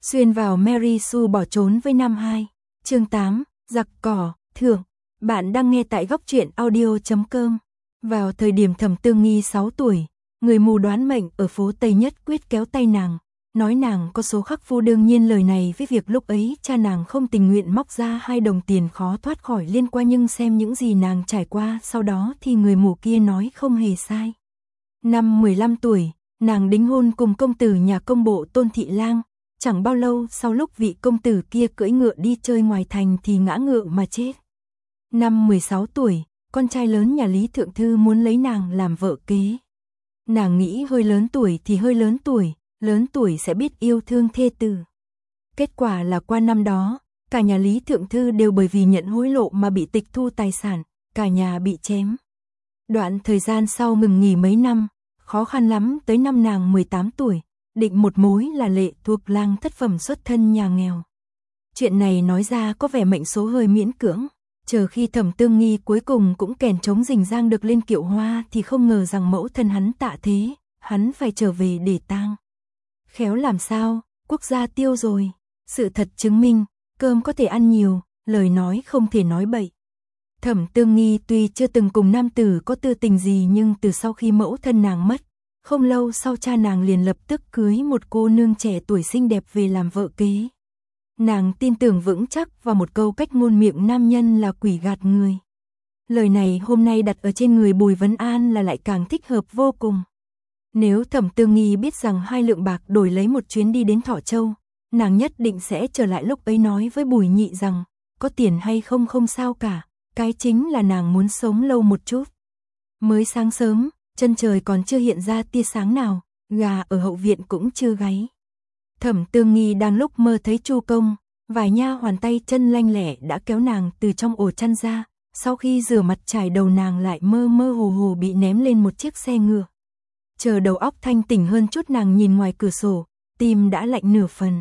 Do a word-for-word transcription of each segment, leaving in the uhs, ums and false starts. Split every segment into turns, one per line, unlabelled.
Xuyên vào Mary Sue bỏ trốn với Nam hai. Chương tám, giặc cỏ, thưởng. Bạn đang nghe tại góc truyện audio chấm com. Vào thời điểm Thẩm Tương Nghi sáu tuổi, người mù đoán mệnh ở phố Tây Nhất quyết kéo tay nàng, nói nàng có số khắc phu. Đương nhiên lời này với việc lúc ấy cha nàng không tình nguyện móc ra hai đồng tiền khó thoát khỏi liên quan, nhưng xem những gì nàng trải qua sau đó thì người mù kia nói không hề sai. Năm mười lăm tuổi, nàng đính hôn cùng công tử nhà công bộ Tôn Thị Lang. Chẳng bao lâu sau lúc vị công tử kia cưỡi ngựa đi chơi ngoài thành thì ngã ngựa mà chết. Năm mười sáu tuổi, con trai lớn nhà Lý Thượng Thư muốn lấy nàng làm vợ kế. Nàng nghĩ hơi lớn tuổi thì hơi lớn tuổi, lớn tuổi sẽ biết yêu thương thê tử. Kết quả là qua năm đó, cả nhà Lý Thượng Thư đều bởi vì nhận hối lộ mà bị tịch thu tài sản, cả nhà bị chém. Đoạn thời gian sau ngừng nghỉ mấy năm, khó khăn lắm tới năm nàng mười tám tuổi, định một mối là Lệ thuộc Lang thất phẩm xuất thân nhà nghèo. Chuyện này nói ra có vẻ mệnh số hơi miễn cưỡng, chờ khi Thẩm Tương Nghi cuối cùng cũng kèn trống rình rang được lên kiệu hoa thì không ngờ rằng mẫu thân hắn tạ thế, hắn phải trở về để tang. Khéo làm sao, quốc gia tiêu rồi. Sự thật chứng minh, cơm có thể ăn nhiều, lời nói không thể nói bậy. Thẩm Tương Nghi tuy chưa từng cùng nam tử có tư tình gì, nhưng từ sau khi mẫu thân nàng mất, không lâu sau cha nàng liền lập tức cưới một cô nương trẻ tuổi xinh đẹp về làm vợ kế. Nàng tin tưởng vững chắc vào một câu cách ngôn miệng nam nhân là quỷ gạt người. Lời này hôm nay đặt ở trên người Bùi Vấn An là lại càng thích hợp vô cùng. Nếu Thẩm Tương Nghi biết rằng hai lượng bạc đổi lấy một chuyến đi đến Thọ Châu, nàng nhất định sẽ trở lại lúc ấy nói với Bùi Nhị rằng, có tiền hay không không sao cả, cái chính là nàng muốn sống lâu một chút. Mới sáng sớm, chân trời còn chưa hiện ra tia sáng nào, gà ở hậu viện cũng chưa gáy. Thẩm Tương Nghi đang lúc mơ thấy Chu Công, vài nha hoàn tay chân lanh lẹ đã kéo nàng từ trong ổ chăn ra, sau khi rửa mặt chải đầu nàng lại mơ mơ hồ hồ bị ném lên một chiếc xe ngựa. Chờ đầu óc thanh tỉnh hơn chút, nàng nhìn ngoài cửa sổ, tim đã lạnh nửa phần.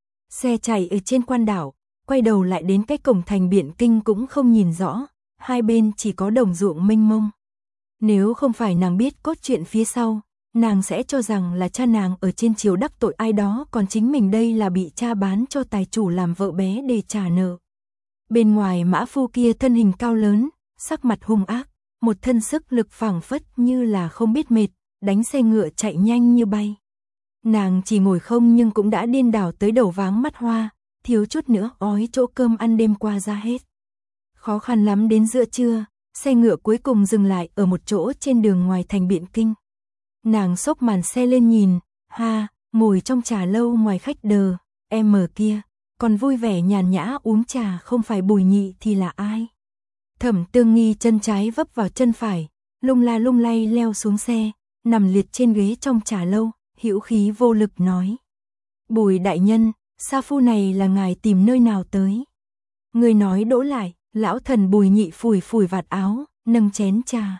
Xe chạy ở trên quan đảo, quay đầu lại đến cái cổng thành Biện Kinh cũng không nhìn rõ, hai bên chỉ có đồng ruộng mênh mông. Nếu không phải nàng biết cốt truyện phía sau, nàng sẽ cho rằng là cha nàng ở trên triều đắc tội ai đó, còn chính mình đây là bị cha bán cho tài chủ làm vợ bé để trả nợ. Bên ngoài mã phu kia thân hình cao lớn, sắc mặt hung ác, một thân sức lực phảng phất như là không biết mệt, đánh xe ngựa chạy nhanh như bay. Nàng chỉ ngồi không nhưng cũng đã điên đảo tới đầu váng mắt hoa, thiếu chút nữa ói chỗ cơm ăn đêm qua ra hết. Khó khăn lắm đến giữa trưa, xe ngựa cuối cùng dừng lại ở một chỗ trên đường ngoài thành Biện Kinh. Nàng xốc màn xe lên nhìn, ha, ngồi trong trà lâu ngoài khách đờ, em mở kia, còn vui vẻ nhàn nhã uống trà không phải Bùi Nhị thì là ai? Thẩm Tương Nghi chân trái vấp vào chân phải, lung la lung lay leo xuống xe, nằm liệt trên ghế trong trà lâu, hữu khí vô lực nói. Bùi đại nhân, sa phu này là ngài tìm nơi nào tới? Người nói đỗ lại, lão thần Bùi Nhị phủi phủi vạt áo, nâng chén trà.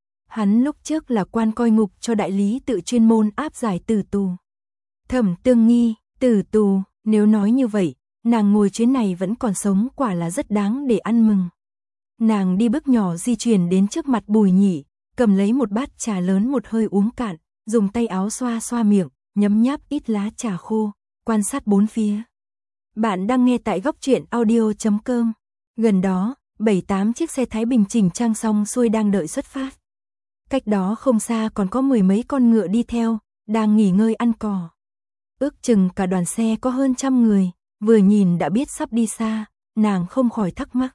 Hắn lúc trước là quan coi ngục cho đại lý tự chuyên môn áp giải tử tù. Thẩm Tương Nghi, tử tù, nếu nói như vậy, nàng ngồi chuyến này vẫn còn sống quả là rất đáng để ăn mừng. Nàng đi bước nhỏ di chuyển đến trước mặt Bùi Nhị, cầm lấy một bát trà lớn một hơi uống cạn, dùng tay áo xoa xoa miệng, nhấm nháp ít lá trà khô, quan sát bốn phía. Bạn đang nghe tại góc truyện audio chấm com. Gần đó, bảy tám chiếc xe Thái Bình chỉnh trang xong xuôi đang đợi xuất phát. Cách đó không xa còn có mười mấy con ngựa đi theo, đang nghỉ ngơi ăn cỏ. Ước chừng cả đoàn xe có hơn trăm người, vừa nhìn đã biết sắp đi xa, nàng không khỏi thắc mắc.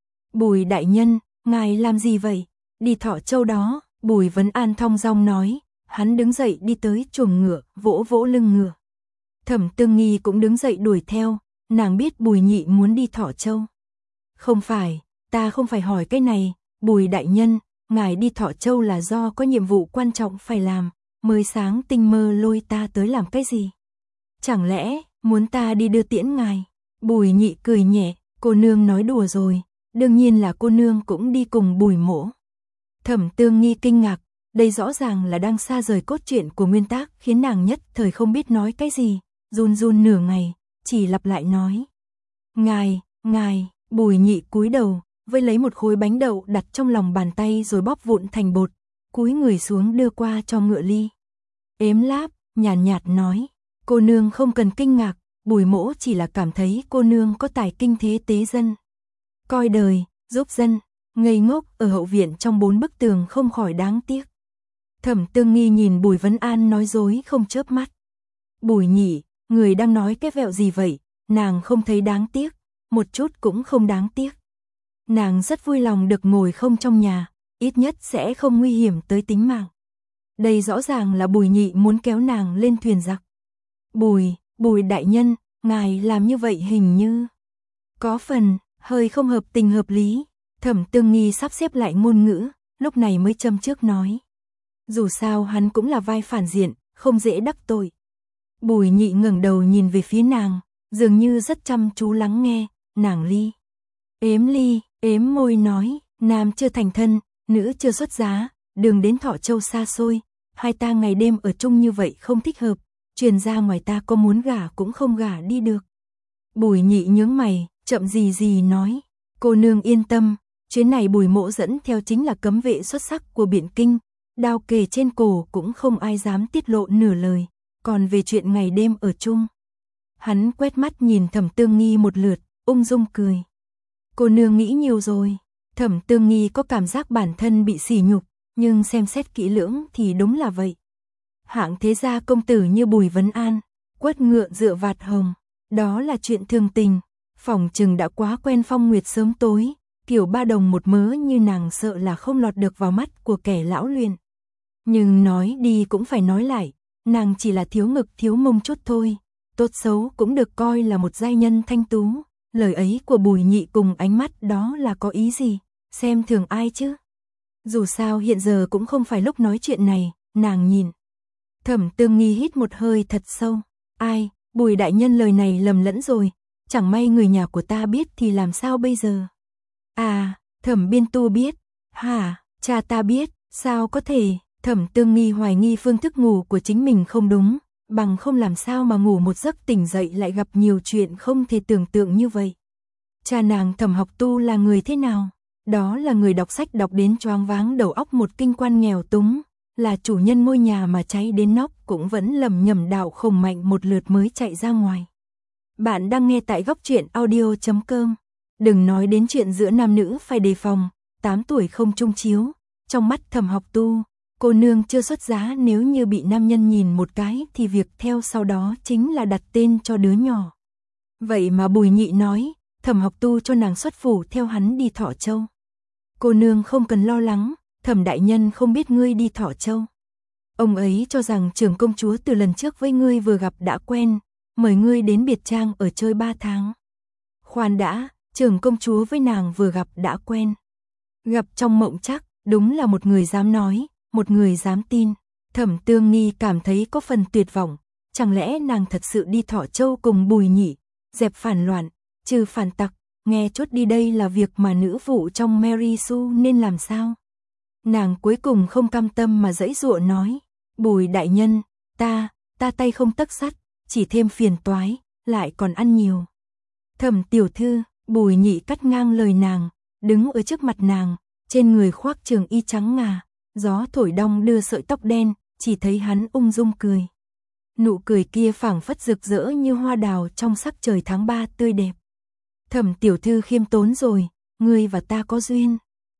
Bùi đại nhân, ngài làm gì vậy? Đi Thọ Châu đó, Bùi Vấn An thong dong nói, hắn đứng dậy đi tới chuồng ngựa, vỗ vỗ lưng ngựa. Thẩm Tương Nghi cũng đứng dậy đuổi theo, nàng biết Bùi Nhị muốn đi Thọ Châu. Không phải, ta không phải hỏi cái này, Bùi đại nhân, ngài đi Thọ Châu là do có nhiệm vụ quan trọng phải làm, mới sáng tinh mơ lôi ta tới làm cái gì? Chẳng lẽ, muốn ta đi đưa tiễn ngài? Bùi Nhị cười nhẹ, cô nương nói đùa rồi, đương nhiên là cô nương cũng đi cùng Bùi mỗ. Thẩm Tương Nghi kinh ngạc, đây rõ ràng là đang xa rời cốt truyện của nguyên tác, khiến nàng nhất thời không biết nói cái gì, run run nửa ngày, chỉ lặp lại nói. Ngài, ngài, Bùi Nhị cúi đầu, vây lấy một khối bánh đậu đặt trong lòng bàn tay rồi bóp vụn thành bột, cúi người xuống đưa qua cho ngựa ly. Ếm láp, nhàn nhạt, nhạt nói, cô nương không cần kinh ngạc, Bùi Mỗ chỉ là cảm thấy cô nương có tài kinh thế tế dân. Coi đời, giúp dân, ngây ngốc ở hậu viện trong bốn bức tường không khỏi đáng tiếc. Thẩm Tương Nghi nhìn Bùi Vấn An nói dối không chớp mắt. Bùi nhị, người đang nói cái vẹo gì vậy, nàng không thấy đáng tiếc, một chút cũng không đáng tiếc. Nàng rất vui lòng được ngồi không trong nhà, ít nhất sẽ không nguy hiểm tới tính mạng. Đây rõ ràng là Bùi nhị muốn kéo nàng lên thuyền giặc. Bùi, Bùi đại nhân, ngài làm như vậy hình như có phần hơi không hợp tình hợp lý. Thẩm Tương Nghi sắp xếp lại ngôn ngữ, lúc này mới châm trước nói. Dù sao hắn cũng là vai phản diện, không dễ đắc tội. Bùi nhị ngẩng đầu nhìn về phía nàng, dường như rất chăm chú lắng nghe, nàng ly. Ếm ly, ếm môi nói, nam chưa thành thân, nữ chưa xuất giá, đường đến Thọ Châu xa xôi, hai ta ngày đêm ở chung như vậy không thích hợp, truyền ra ngoài ta có muốn gả cũng không gả đi được. Bùi nhị nhướng mày, chậm gì gì nói, cô nương yên tâm, chuyến này Bùi Mỗ dẫn theo chính là cấm vệ xuất sắc của Biện Kinh, đao kề trên cổ cũng không ai dám tiết lộ nửa lời, còn về chuyện ngày đêm ở chung. Hắn quét mắt nhìn Thẩm Tương Nghi một lượt, ung dung cười. Cô nương nghĩ nhiều rồi. Thẩm Tương Nghi có cảm giác bản thân bị sỉ nhục, nhưng xem xét kỹ lưỡng thì đúng là vậy. Hạng thế gia công tử như Bùi Vấn An, quất ngựa dựa vạt hồng, đó là chuyện thường tình, phỏng chừng đã quá quen phong nguyệt sớm tối, kiểu ba đồng một mớ như nàng sợ là không lọt được vào mắt của kẻ lão luyện. Nhưng nói đi cũng phải nói lại, nàng chỉ là thiếu ngực thiếu mông chút thôi, tốt xấu cũng được coi là một giai nhân thanh tú. Lời ấy của Bùi nhị cùng ánh mắt đó là có ý gì, xem thường ai chứ? Dù sao hiện giờ cũng không phải lúc nói chuyện này, nàng nhìn. Thẩm Tương Nghi hít một hơi thật sâu, ai, Bùi đại nhân lời này lầm lẫn rồi, chẳng may người nhà của ta biết thì làm sao bây giờ? À, Thẩm Biên Tu biết, hả, cha ta biết, sao có thể? Thẩm Tương Nghi hoài nghi phương thức ngủ của chính mình không đúng, bằng không làm sao mà ngủ một giấc tỉnh dậy lại gặp nhiều chuyện không thể tưởng tượng như vậy. Cha nàng Thẩm Học Tu là người thế nào? Đó là người đọc sách đọc đến choáng váng đầu óc một kinh quan nghèo túng, là chủ nhân ngôi nhà mà cháy đến nóc cũng vẫn lầm nhầm đạo khổng mạnh một lượt mới chạy ra ngoài. Bạn đang nghe tại góc truyện audio chấm com. Đừng nói đến chuyện giữa nam nữ phải đề phòng, tám tuổi không chung chiếu, trong mắt Thẩm Học Tu, cô nương chưa xuất giá nếu như bị nam nhân nhìn một cái thì việc theo sau đó chính là đặt tên cho đứa nhỏ. Vậy mà Bùi nhị nói, Thẩm Học Tu cho nàng xuất phủ theo hắn đi Thọ Châu. Cô nương không cần lo lắng, Thẩm đại nhân không biết ngươi đi Thọ Châu. Ông ấy cho rằng trưởng công chúa từ lần trước với ngươi vừa gặp đã quen, mời ngươi đến biệt trang ở chơi ba tháng. Khoan đã, trưởng công chúa với nàng vừa gặp đã quen. Gặp trong mộng chắc, đúng là một người dám nói, một người dám tin. Thẩm Tương Nghi cảm thấy có phần tuyệt vọng, chẳng lẽ nàng thật sự đi Thọ Châu cùng Bùi nhị, dẹp phản loạn, trừ phản tặc, nghe chốt đi đây là việc mà nữ vụ trong Mary Sue nên làm sao? Nàng cuối cùng không cam tâm mà giãy giụa nói, Bùi đại nhân, ta, ta tay không tấc sắt, chỉ thêm phiền toái, lại còn ăn nhiều. Thẩm tiểu thư, Bùi nhị cắt ngang lời nàng, đứng ở trước mặt nàng, trên người khoác trường y trắng ngà, gió thổi đong đưa sợi tóc đen, chỉ thấy hắn ung dung cười. Nụ cười kia phảng phất rực rỡ như hoa đào trong sắc trời tháng ba tươi đẹp. Thẩm tiểu thư khiêm tốn rồi, ngươi và ta có duyên.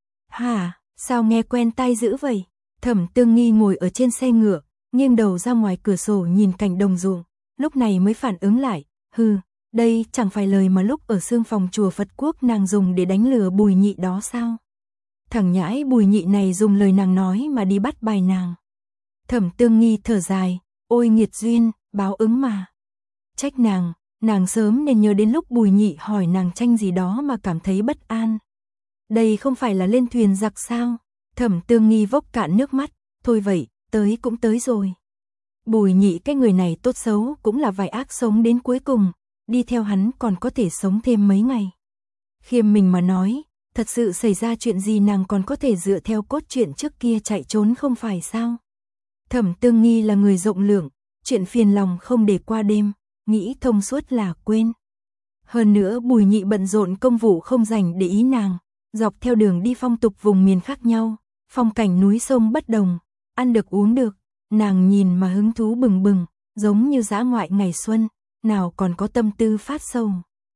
Hả, sao nghe quen tai dữ vậy? Thẩm Tương Nghi ngồi ở trên xe ngựa, nghiêng đầu ra ngoài cửa sổ nhìn cảnh đồng ruộng, lúc này mới phản ứng lại, hừ, đây chẳng phải lời mà lúc ở xương phòng chùa Phật Quốc nàng dùng để đánh lừa Bùi nhị đó sao? Thằng nhãi Bùi nhị này dùng lời nàng nói mà đi bắt bài nàng. Thẩm Tương Nghi thở dài, ôi nghiệt duyên, báo ứng mà. Trách nàng, nàng sớm nên nhớ đến lúc Bùi nhị hỏi nàng tranh gì đó mà cảm thấy bất an. Đây không phải là lên thuyền giặc sao? Thẩm Tương Nghi vốc cạn nước mắt, thôi vậy, tới cũng tới rồi. Bùi nhị cái người này tốt xấu cũng là vài ác sống đến cuối cùng, đi theo hắn còn có thể sống thêm mấy ngày. Khiêm mình mà nói, thật sự xảy ra chuyện gì nàng còn có thể dựa theo cốt truyện trước kia chạy trốn không phải sao? Thẩm Tương Nghi là người rộng lượng, chuyện phiền lòng không để qua đêm, nghĩ thông suốt là quên. Hơn nữa Bùi nhị bận rộn công vụ không dành để ý nàng, dọc theo đường đi phong tục vùng miền khác nhau, phong cảnh núi sông bất đồng, ăn được uống được, nàng nhìn mà hứng thú bừng bừng, giống như dã ngoại ngày xuân, nào còn có tâm tư phát sầu.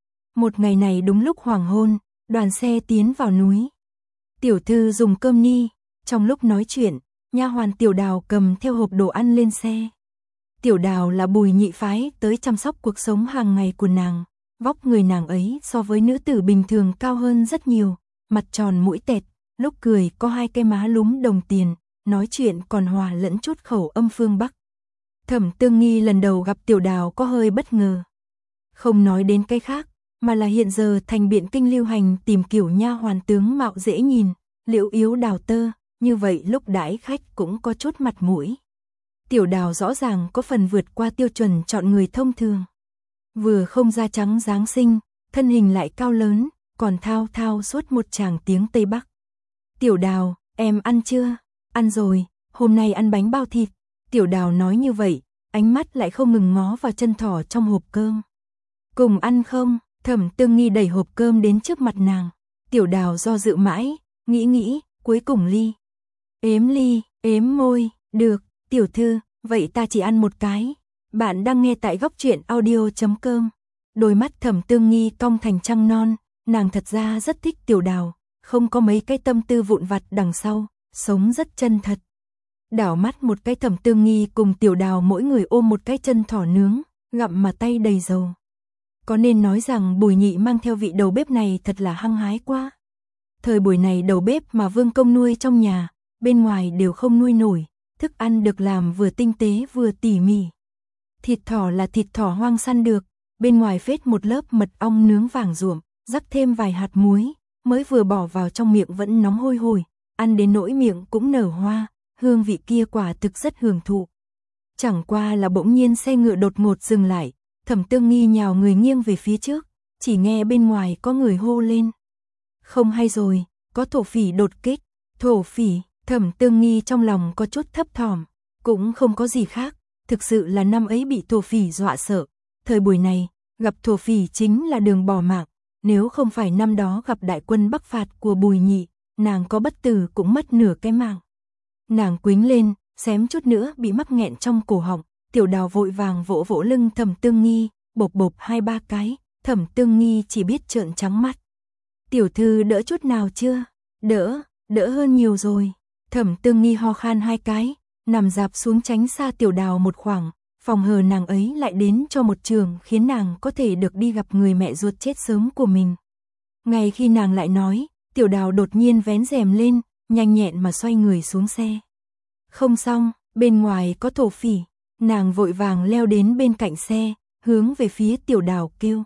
Một ngày này đúng lúc hoàng hôn, đoàn xe tiến vào núi. Tiểu thư dùng cơm ni, trong lúc nói chuyện, nha hoàn Tiểu Đào cầm theo hộp đồ ăn lên xe. Tiểu Đào là Bùi Nhị phái tới chăm sóc cuộc sống hàng ngày của nàng, vóc người nàng ấy so với nữ tử bình thường cao hơn rất nhiều, mặt tròn mũi tẹt, lúc cười có hai cái má lúm đồng tiền, nói chuyện còn hòa lẫn chút khẩu âm phương Bắc. Thẩm Tương Nghi lần đầu gặp Tiểu Đào có hơi bất ngờ. Không nói đến cái khác, mà là hiện giờ thành Biện Kinh lưu hành tìm kiểu nha hoàn tướng mạo dễ nhìn, liễu yếu đào tơ, như vậy lúc đãi khách cũng có chút mặt mũi. Tiểu Đào rõ ràng có phần vượt qua tiêu chuẩn chọn người thông thường. Vừa không da trắng dáng xinh, thân hình lại cao lớn, còn thao thao suốt một tràng tiếng Tây Bắc. Tiểu Đào, em ăn chưa? Ăn rồi, hôm nay ăn bánh bao thịt. Tiểu Đào nói như vậy, ánh mắt lại không ngừng ngó vào chân thỏ trong hộp cơm. Cùng ăn không? Thẩm Tương Nghi đẩy hộp cơm đến trước mặt nàng. Tiểu Đào do dự mãi, nghĩ nghĩ, cuối cùng ly. Ếm ly, ếm môi, được, tiểu thư, vậy ta chỉ ăn một cái. Bạn đang nghe tại góc truyện audio chấm com. Đôi mắt Thẩm Tương Nghi cong thành trăng non, nàng thật ra rất thích Tiểu Đào, không có mấy cái tâm tư vụn vặt đằng sau, sống rất chân thật. Đảo mắt một cái Thẩm Tương Nghi cùng Tiểu Đào mỗi người ôm một cái chân thỏ nướng, gặm mà tay đầy dầu. Có nên nói rằng Bùi Nhị mang theo vị đầu bếp này thật là hăng hái quá. Thời buổi này đầu bếp mà vương công nuôi trong nhà, bên ngoài đều không nuôi nổi, thức ăn được làm vừa tinh tế vừa tỉ mỉ. Thịt thỏ là thịt thỏ hoang săn được, bên ngoài phết một lớp mật ong nướng vàng ruộm, rắc thêm vài hạt muối, mới vừa bỏ vào trong miệng vẫn nóng hôi hổi, ăn đến nỗi miệng cũng nở hoa, hương vị kia quả thực rất hưởng thụ. Chẳng qua là bỗng nhiên xe ngựa đột ngột dừng lại, Thẩm Tương Nghi nhào người nghiêng về phía trước, chỉ nghe bên ngoài có người hô lên. Không hay rồi, có thổ phỉ đột kích. Thổ phỉ, Thẩm Tương Nghi trong lòng có chút thấp thỏm, cũng không có gì khác, thực sự là năm ấy bị thổ phỉ dọa sợ. Thời buổi này, gặp thổ phỉ chính là đường bỏ mạng, nếu không phải năm đó gặp đại quân Bắc phạt của Bùi Nhị, nàng có bất tử cũng mất nửa cái mạng. Nàng quĩnh lên, xém chút nữa bị mắc nghẹn trong cổ họng. Tiểu Đào vội vàng vỗ vỗ lưng Thẩm Tương Nghi, bộp bộp hai ba cái, Thẩm Tương Nghi chỉ biết trợn trắng mắt. Tiểu thư đỡ chút nào chưa? Đỡ, đỡ hơn nhiều rồi. Thẩm Tương Nghi ho khan hai cái, nằm dạp xuống tránh xa Tiểu Đào một khoảng, phòng hờ nàng ấy lại đến cho một trường khiến nàng có thể được đi gặp người mẹ ruột chết sớm của mình. Ngay khi nàng lại nói, Tiểu Đào đột nhiên vén rèm lên, nhanh nhẹn mà xoay người xuống xe. Không xong, bên ngoài có thổ phỉ. Nàng vội vàng leo đến bên cạnh xe, hướng về phía Tiểu Đào kêu.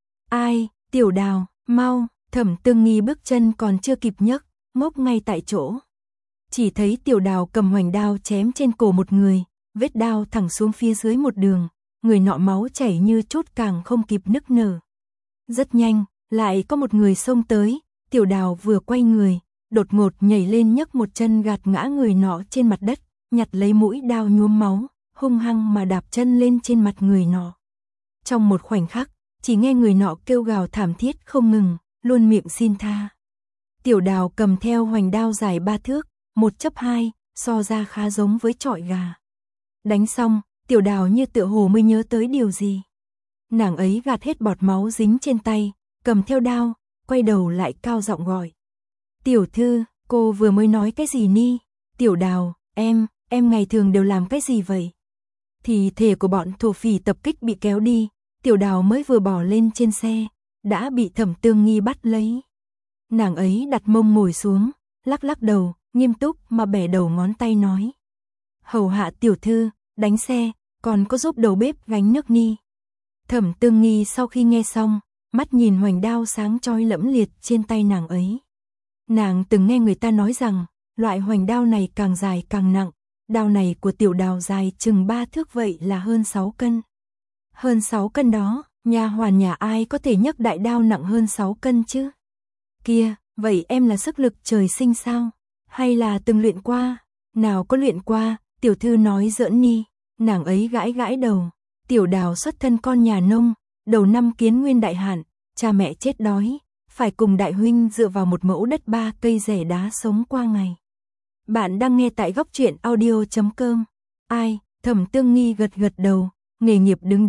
Ai, Tiểu Đào, mau, Thẩm Tương Nghi bước chân còn chưa kịp nhấc, ngốc ngay tại chỗ. Chỉ thấy Tiểu Đào cầm hoành đao chém trên cổ một người, vết đao thẳng xuống phía dưới một đường, người nọ máu chảy như chút càng không kịp nức nở. Rất nhanh, lại có một người xông tới, Tiểu Đào vừa quay người, đột ngột nhảy lên nhấc một chân gạt ngã người nọ trên mặt đất, nhặt lấy mũi đao nhuốm máu, hung hăng mà đạp chân lên trên mặt người nọ. Trong một khoảnh khắc, chỉ nghe người nọ kêu gào thảm thiết không ngừng, luôn miệng xin tha. Tiểu Đào cầm theo hoành đao dài ba thước, một chấp hai, so ra khá giống với chọi gà. Đánh xong, Tiểu Đào như tựa hồ mới nhớ tới điều gì. Nàng ấy gạt hết bọt máu dính trên tay, cầm theo đao, quay đầu lại cao giọng gọi. Tiểu thư, cô vừa mới nói cái gì ni? Tiểu Đào, em, em ngày thường đều làm cái gì vậy? Thì thể của bọn thổ phỉ tập kích bị kéo đi, Tiểu Đào mới vừa bỏ lên trên xe, đã bị Thẩm Tương Nghi bắt lấy. Nàng ấy đặt mông ngồi xuống, lắc lắc đầu, nghiêm túc mà bẻ đầu ngón tay nói. Hầu hạ tiểu thư, đánh xe, còn có giúp đầu bếp gánh nước ni. Thẩm Tương Nghi sau khi nghe xong, mắt nhìn hoành đao sáng chói lẫm liệt trên tay nàng ấy. Nàng từng nghe người ta nói rằng, loại hoành đao này càng dài càng nặng, đao này của Tiểu Đào dài chừng ba thước vậy là hơn sáu cân. Hơn sáu cân đó, nha hoàn nhà ai có thể nhấc đại đao nặng hơn sáu cân chứ? Kia, vậy em là sức lực trời sinh sao? Hay là từng luyện qua? Nào có luyện qua, tiểu thư nói giỡn ni. Nàng ấy gãi gãi đầu. Tiểu Đào xuất thân con nhà nông, đầu năm kiến nguyên đại hạn, cha mẹ chết đói, phải cùng đại huynh dựa vào một mẫu đất ba cây rẻ đá sống qua ngày. Bạn đang nghe tại góc truyện audio chấm com. Ai, Thẩm Tương Nghi gật gật đầu, nghề nghiệp đứng đắn,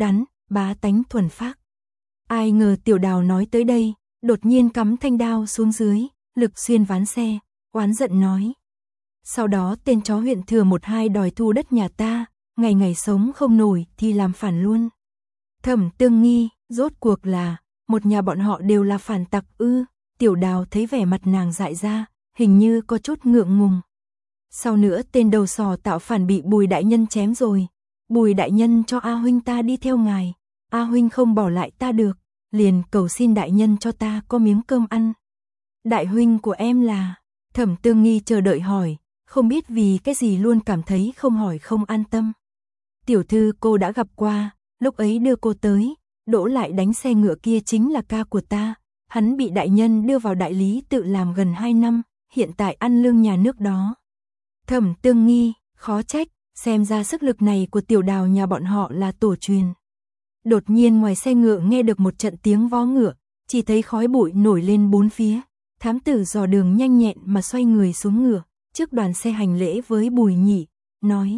bá tánh thuần phác. Ai ngờ Tiểu Đào nói tới đây, đột nhiên cắm thanh đao xuống dưới, lực xuyên ván xe, oán giận nói. Sau đó tên chó huyện thừa một hai đòi thu đất nhà ta, ngày ngày sống không nổi thì làm phản luôn. Thẩm Tương Nghi, rốt cuộc là, một nhà bọn họ đều là phản tặc ư? Tiểu Đào thấy vẻ mặt nàng dại ra, hình như có chút ngượng ngùng. Sau nữa tên đầu sò tạo phản bị Bùi đại nhân chém rồi. Bùi đại nhân cho A huynh ta đi theo ngài. A huynh không bỏ lại ta được, liền cầu xin đại nhân cho ta có miếng cơm ăn. Đại huynh của em là? Thẩm Tương Nghi chờ đợi hỏi, không biết vì cái gì luôn cảm thấy không hỏi không an tâm. Tiểu thư cô đã gặp qua, lúc ấy đưa cô tới, đỗ lại đánh xe ngựa kia chính là ca của ta. Hắn bị đại nhân đưa vào đại lý tự làm gần hai năm, hiện tại ăn lương nhà nước đó. Thẩm Tương Nghi, khó trách, xem ra sức lực này của Tiểu Đào nhà bọn họ là tổ truyền. Đột nhiên ngoài xe ngựa nghe được một trận tiếng vó ngựa, chỉ thấy khói bụi nổi lên bốn phía. Thám tử dò đường nhanh nhẹn mà xoay người xuống ngựa, trước đoàn xe hành lễ với Bùi Nhị, nói.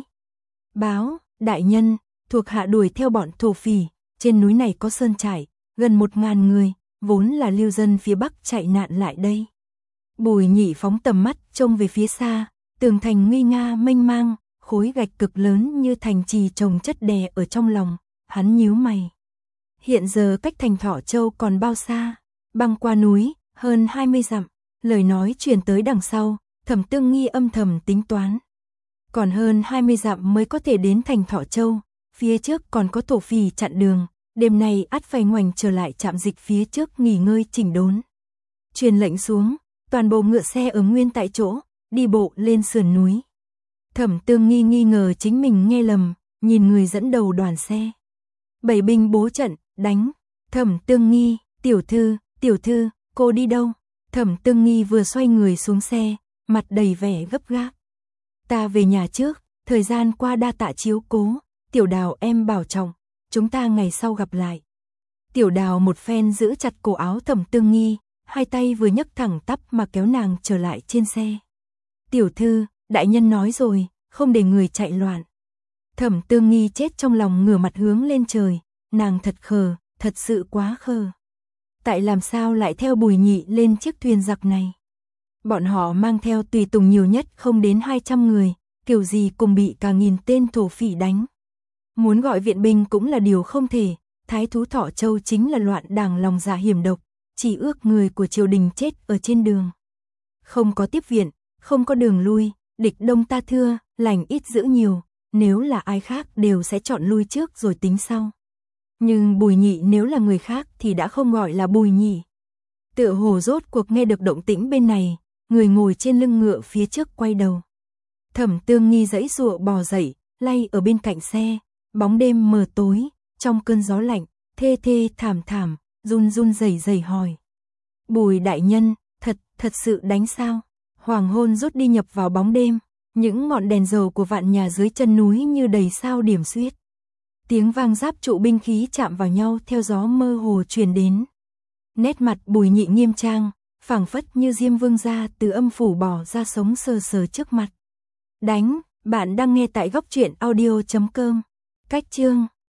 Báo, đại nhân, thuộc hạ đuổi theo bọn thổ phỉ, trên núi này có sơn trại, gần một ngàn người, vốn là lưu dân phía bắc chạy nạn lại đây. Bùi Nhị phóng tầm mắt trông về phía xa, tường thành nguy nga mênh mang, khối gạch cực lớn như thành trì chồng chất đè ở trong lòng, hắn nhíu mày. Hiện giờ cách thành Thọ Châu còn bao xa? Băng qua núi, hơn hai mươi dặm, lời nói truyền tới đằng sau, Thẩm Tương Nghi âm thầm tính toán. Còn hơn hai mươi dặm mới có thể đến thành Thọ Châu, phía trước còn có thổ phỉ chặn đường, đêm nay ắt phải ngoảnh trở lại trạm dịch phía trước nghỉ ngơi chỉnh đốn. Truyền lệnh xuống, toàn bộ ngựa xe ở nguyên tại chỗ, đi bộ lên sườn núi. Thẩm Tương Nghi nghi ngờ chính mình nghe lầm, nhìn người dẫn đầu đoàn xe. Bảy binh bố trận, đánh. Thẩm Tương Nghi, tiểu thư, tiểu thư, cô đi đâu? Thẩm Tương Nghi vừa xoay người xuống xe, mặt đầy vẻ gấp gáp. Ta về nhà trước, thời gian qua đa tạ chiếu cố, Tiểu Đào em bảo trọng, chúng ta ngày sau gặp lại. Tiểu Đào một phen giữ chặt cổ áo Thẩm Tương Nghi, hai tay vừa nhấc thẳng tắp mà kéo nàng trở lại trên xe. Tiểu thư, đại nhân nói rồi, không để người chạy loạn. Thẩm Tương Nghi chết trong lòng ngửa mặt hướng lên trời, nàng thật khờ, thật sự quá khờ. Tại làm sao lại theo Bùi Nhị lên chiếc thuyền giặc này? Bọn họ mang theo tùy tùng nhiều nhất không đến hai trăm người, kiểu gì cùng bị cả nghìn tên thổ phỉ đánh. Muốn gọi viện binh cũng là điều không thể, thái thú Thọ Châu chính là loạn đảng lòng dạ hiểm độc, chỉ ước người của triều đình chết ở trên đường. Không có tiếp viện, không có đường lui, địch đông ta thưa, lành ít giữ nhiều, nếu là ai khác đều sẽ chọn lui trước rồi tính sau. Nhưng Bùi Nhị nếu là người khác thì đã không gọi là Bùi Nhị. Tựa hồ rốt cuộc nghe được động tĩnh bên này, người ngồi trên lưng ngựa phía trước quay đầu. Thẩm Tương Nghi giãy giụa bò dậy, lay ở bên cạnh xe, bóng đêm mờ tối, trong cơn gió lạnh, thê thê thảm thảm, run run rẩy rẩy hỏi. Bùi đại nhân, thật, thật sự đánh sao? Hoàng hôn rút đi nhập vào bóng đêm, những ngọn đèn dầu của vạn nhà dưới chân núi như đầy sao điểm xuyết. Tiếng vang giáp trụ binh khí chạm vào nhau theo gió mơ hồ truyền đến. Nét mặt Bùi Nhị nghiêm trang, phảng phất như Diêm Vương gia từ âm phủ bỏ ra sống sờ sờ trước mặt. Đánh, bạn đang nghe tại góc truyện audio chấm com. Cách chương